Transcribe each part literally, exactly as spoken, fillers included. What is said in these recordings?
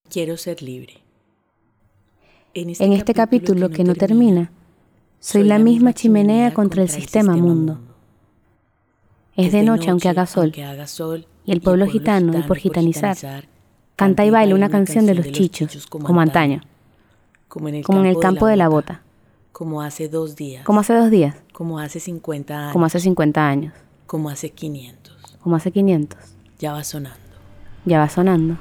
Quiero ser libre. En este, En este capítulo que no termina, soy la misma chimenea contra el sistema mundo. Es de noche aunque haga sol, y el pueblo gitano, y por gitanizar, canta y baila una canción de los chichos, como antaño, como en el, como en el campo de la bota, como hace dos días, como hace dos días, como hace cincuenta años, como hace cincuenta años, como hace quinientos, como hace quinientos. Ya va sonando. Ya va sonando.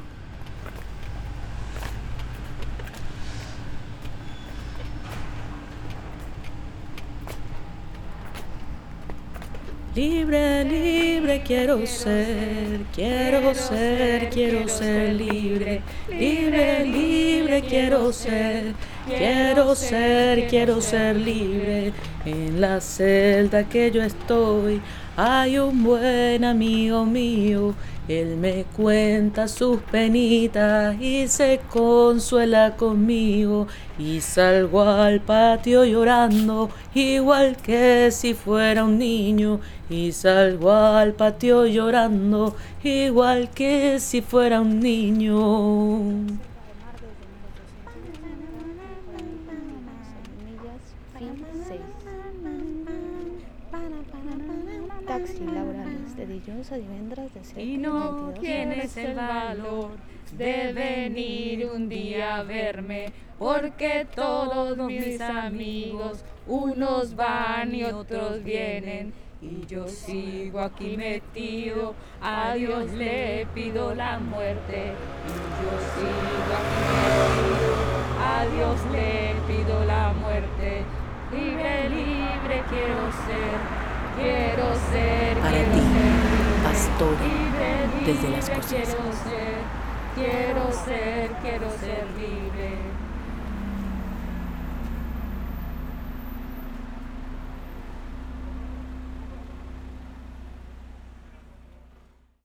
Libre, libre quiero ser, quiero ser, quiero ser libre. Libre, libre quiero ser, quiero ser, quiero ser libre. En la celda que yo estoy hay un buen amigo mío. Él me cuenta sus penitas y se consuela conmigo. Y salgo al patio llorando, igual que si fuera un niño. Y salgo al patio llorando, igual que si fuera un niño. Taxi laborales de dilluns a divendres de set Y no tienes el valor de venir un día a verme, porque todos mis amigos, unos van y otros vienen, y yo sigo aquí metido, a Dios le pido la muerte, y yo sigo aquí metido, a Dios le pido la muerte, libre, libre quiero ser. Quiero ser, Para quiero ti, ser pastora, libre, desde libre, las cosas. quiero ser, quiero ser, quiero ser libre.